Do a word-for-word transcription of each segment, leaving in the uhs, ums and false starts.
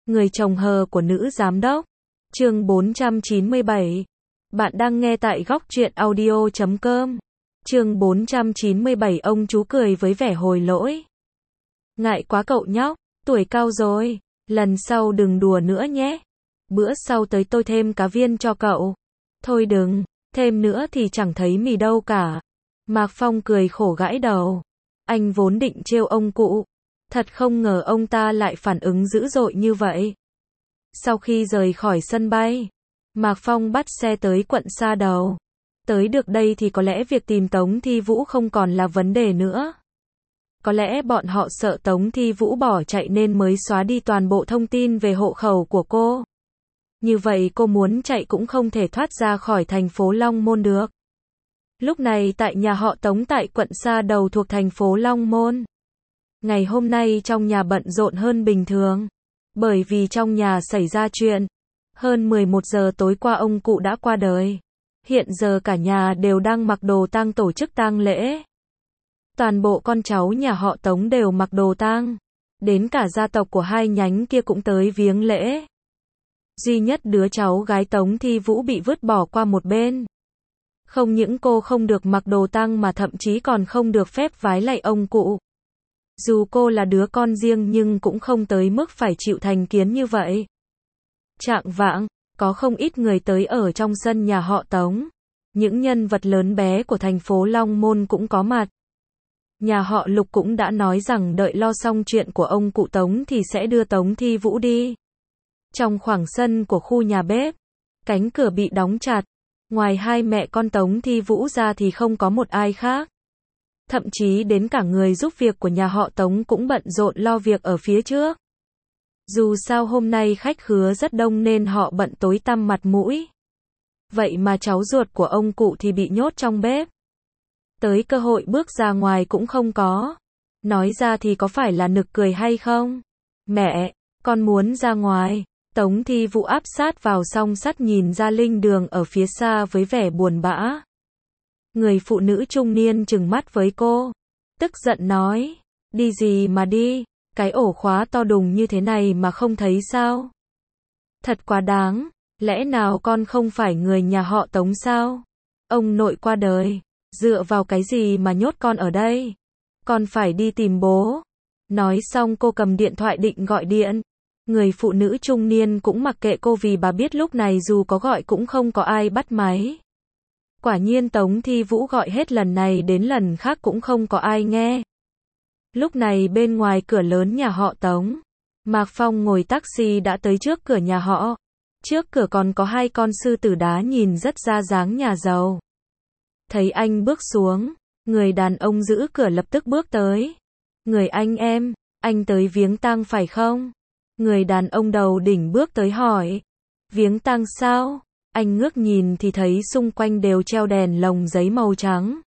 Người chồng hờ của nữ giám đốc. Chương bốn trăm chín mươi bảy. Bạn đang nghe tại góc truyện audio chấm com. Chương bốn trăm chín mươi bảy. Ông chú cười với vẻ hồi lỗi. Ngại quá cậu nhóc, tuổi cao rồi, lần sau đừng đùa nữa nhé. Bữa sau tới tôi thêm cá viên cho cậu. Thôi đừng, thêm nữa thì chẳng thấy mì đâu cả. Mạc Phong cười khổ gãi đầu. Anh vốn định trêu ông cụ. Thật không ngờ ông ta lại phản ứng dữ dội như vậy. Sau khi rời khỏi sân bay, Mạc Phong bắt xe tới quận Sa Đầu. Tới được đây thì có lẽ việc tìm Tống Thi Vũ không còn là vấn đề nữa. Có lẽ bọn họ sợ Tống Thi Vũ bỏ chạy nên mới xóa đi toàn bộ thông tin về hộ khẩu của cô. Như vậy cô muốn chạy cũng không thể thoát ra khỏi thành phố Long Môn được. Lúc này tại nhà họ Tống tại quận Sa Đầu thuộc thành phố Long Môn. Ngày hôm nay trong nhà bận rộn hơn bình thường. Bởi vì trong nhà xảy ra chuyện. Hơn mười một giờ tối qua ông cụ đã qua đời. Hiện giờ cả nhà đều đang mặc đồ tang tổ chức tang lễ. Toàn bộ con cháu nhà họ Tống đều mặc đồ tang. Đến cả gia tộc của hai nhánh kia cũng tới viếng lễ. Duy nhất đứa cháu gái Tống Thi Vũ bị vứt bỏ qua một bên. Không những cô không được mặc đồ tang mà thậm chí còn không được phép vái lạy ông cụ. Dù cô là đứa con riêng nhưng cũng không tới mức phải chịu thành kiến như vậy. Trạng vạng, có không ít người tới ở trong sân nhà họ Tống. Những nhân vật lớn bé của thành phố Long Môn cũng có mặt. Nhà họ Lục cũng đã nói rằng đợi lo xong chuyện của ông cụ Tống thì sẽ đưa Tống Thi Vũ đi. Trong khoảng sân của khu nhà bếp, cánh cửa bị đóng chặt. Ngoài hai mẹ con Tống Thi Vũ ra thì không có một ai khác. Thậm chí đến cả người giúp việc của nhà họ Tống cũng bận rộn lo việc ở phía trước. Dù sao hôm nay khách khứa rất đông nên họ bận tối tăm mặt mũi. Vậy mà cháu ruột của ông cụ thì bị nhốt trong bếp. Tới cơ hội bước ra ngoài cũng không có. Nói ra thì có phải là nực cười hay không? Mẹ, con muốn ra ngoài. Tống Thi Vũ áp sát vào song sắt nhìn ra linh đường ở phía xa với vẻ buồn bã. Người phụ nữ trung niên trừng mắt với cô. Tức giận nói. Đi gì mà đi, cái ổ khóa to đùng như thế này mà không thấy sao? Thật quá đáng, lẽ nào con không phải người nhà họ Tống sao? Ông nội qua đời, dựa vào cái gì mà nhốt con ở đây? Con phải đi tìm bố. Nói xong cô cầm điện thoại định gọi điện. Người phụ nữ trung niên cũng mặc kệ cô vì bà biết lúc này dù có gọi cũng không có ai bắt máy. Quả nhiên Tống Thi Vũ gọi hết lần này đến lần khác cũng không có ai nghe. Lúc này bên ngoài cửa lớn nhà họ Tống, Mạc Phong ngồi taxi đã tới trước cửa nhà họ. Trước cửa còn có hai con sư tử đá nhìn rất ra dáng nhà giàu. Thấy anh bước xuống, người đàn ông giữ cửa lập tức bước tới. Người anh em, anh tới viếng tang phải không? Người đàn ông đầu đỉnh bước tới hỏi. Viếng tang sao? Anh ngước nhìn thì thấy xung quanh đều treo đèn lồng giấy màu trắng.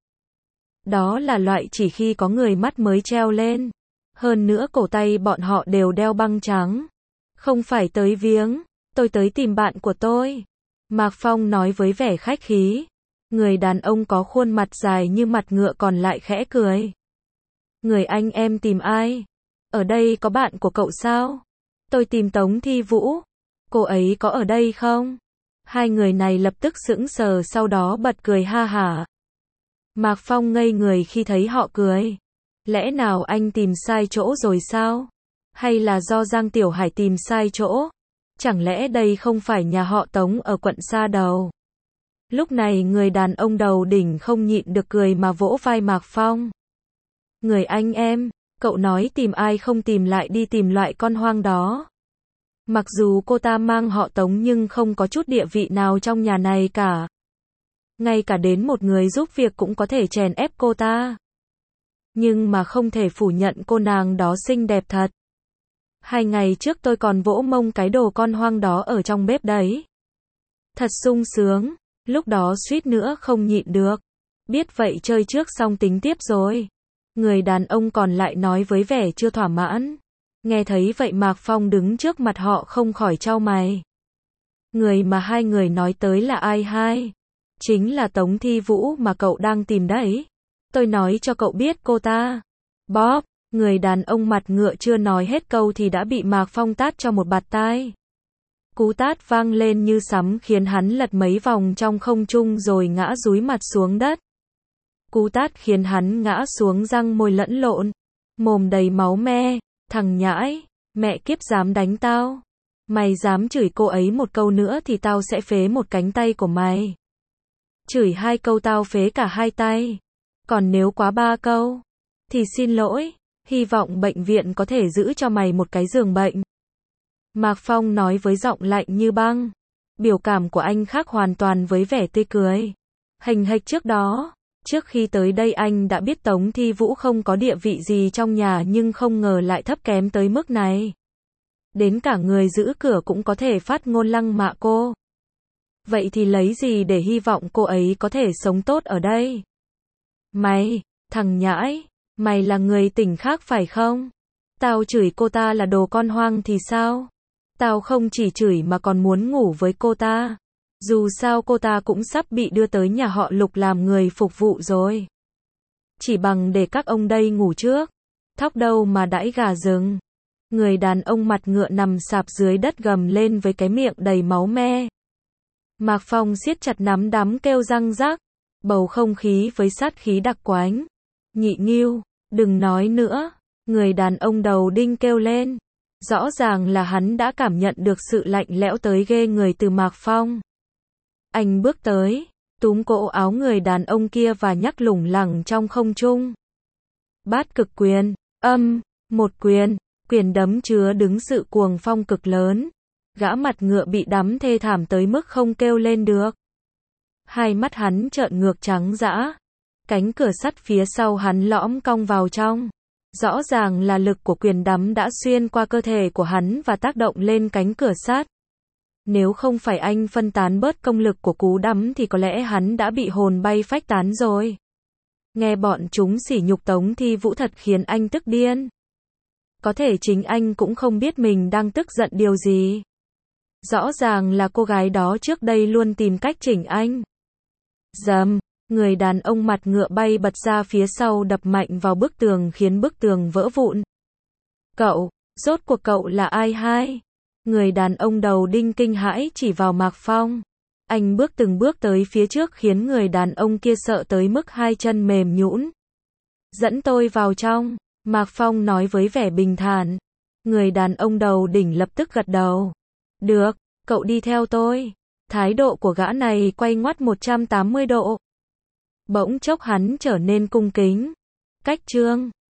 Đó là loại chỉ khi có người mắt mới treo lên. Hơn nữa cổ tay bọn họ đều đeo băng trắng. Không phải tới viếng, tôi tới tìm bạn của tôi. Mạc Phong nói với vẻ khách khí. Người đàn ông có khuôn mặt dài như mặt ngựa còn lại khẽ cười. Người anh em tìm ai? Ở đây có bạn của cậu sao? Tôi tìm Tống Thi Vũ. Cô ấy có ở đây không? Hai người này lập tức sững sờ sau đó bật cười ha hả. Mạc Phong ngây người khi thấy họ cười. Lẽ nào anh tìm sai chỗ rồi sao? Hay là do Giang Tiểu Hải tìm sai chỗ? Chẳng lẽ đây không phải nhà họ Tống ở quận Sa Đầu? Lúc này người đàn ông đầu đỉnh không nhịn được cười mà vỗ vai Mạc Phong. Người anh em, cậu nói tìm ai không tìm lại đi tìm loại con hoang đó. Mặc dù cô ta mang họ Tống nhưng không có chút địa vị nào trong nhà này cả. Ngay cả đến một người giúp việc cũng có thể chèn ép cô ta. Nhưng mà không thể phủ nhận cô nàng đó xinh đẹp thật. Hai ngày trước tôi còn vỗ mông cái đồ con hoang đó ở trong bếp đấy. Thật sung sướng, lúc đó suýt nữa không nhịn được. Biết vậy chơi trước xong tính tiếp rồi. Người đàn ông còn lại nói với vẻ chưa thỏa mãn. Nghe thấy vậy Mạc Phong đứng trước mặt họ không khỏi chau mày. Người mà hai người nói tới là ai hai? Chính là Tống Thi Vũ mà cậu đang tìm đấy. Tôi nói cho cậu biết cô ta. Bob, Người đàn ông mặt ngựa chưa nói hết câu thì đã bị Mạc Phong tát cho một bạt tai. Cú tát vang lên như sấm khiến hắn lật mấy vòng trong không trung rồi ngã dúi mặt xuống đất. Cú tát khiến hắn ngã xuống răng môi lẫn lộn, mồm đầy máu me. Thằng nhãi, mẹ kiếp dám đánh tao. Mày dám chửi cô ấy một câu nữa thì tao sẽ phế một cánh tay của mày. Chửi hai câu tao phế cả hai tay. Còn nếu quá ba câu, thì xin lỗi, hy vọng bệnh viện có thể giữ cho mày một cái giường bệnh. Mạc Phong nói với giọng lạnh như băng. Biểu cảm của anh khác hoàn toàn với vẻ tươi cười. Hình hệt trước đó, trước khi tới đây anh đã biết Tống Thi Vũ không có địa vị gì trong nhà nhưng không ngờ lại thấp kém tới mức này. Đến cả người giữ cửa cũng có thể phát ngôn lăng mạ cô. Vậy thì lấy gì để hy vọng cô ấy có thể sống tốt ở đây? Mày, thằng nhãi, mày là người tỉnh khác phải không? Tao chửi cô ta là đồ con hoang thì sao? Tao không chỉ chửi mà còn muốn ngủ với cô ta. Dù sao cô ta cũng sắp bị đưa tới nhà họ Lục làm người phục vụ rồi. Chỉ bằng để các ông đây ngủ trước. Thóc đâu mà đãi gà rừng. Người đàn ông mặt ngựa nằm sạp dưới đất gầm lên với cái miệng đầy máu me. Mạc Phong siết chặt nắm đấm kêu răng rắc. Bầu không khí với sát khí đặc quánh. Nhị Nghiêu, đừng nói nữa. Người đàn ông đầu đinh kêu lên. Rõ ràng là hắn đã cảm nhận được sự lạnh lẽo tới ghê người từ Mạc Phong. Anh bước tới, túm cổ áo người đàn ông kia và nhắc lủng lẳng trong không trung. Bát cực quyền, âm, một quyền, quyền đấm chứa đứng sự cuồng phong cực lớn. Gã mặt ngựa bị đấm thê thảm tới mức không kêu lên được. Hai mắt hắn trợn ngược trắng dã. Cánh cửa sắt phía sau hắn lõm cong vào trong. Rõ ràng là lực của quyền đấm đã xuyên qua cơ thể của hắn và tác động lên cánh cửa sắt. Nếu không phải anh phân tán bớt công lực của cú đấm thì có lẽ hắn đã bị hồn bay phách tán rồi. Nghe bọn chúng sỉ nhục Tống Thi Vũ thật khiến anh tức điên. Có thể chính anh cũng không biết mình đang tức giận điều gì. Rõ ràng là cô gái đó trước đây luôn tìm cách chỉnh anh. Dầm, người đàn ông mặt ngựa bay bật ra phía sau đập mạnh vào bức tường khiến bức tường vỡ vụn. Cậu, rốt cuộc cậu là ai hai? Người đàn ông đầu đinh kinh hãi chỉ vào Mạc Phong. Anh bước từng bước tới phía trước khiến người đàn ông kia sợ tới mức hai chân mềm nhũn. Dẫn tôi vào trong, Mạc Phong nói với vẻ bình thản. Người đàn ông đầu đỉnh lập tức gật đầu. Được, cậu đi theo tôi. Thái độ của gã này quay ngoắt một trăm tám mươi độ. Bỗng chốc hắn trở nên cung kính. Cách chương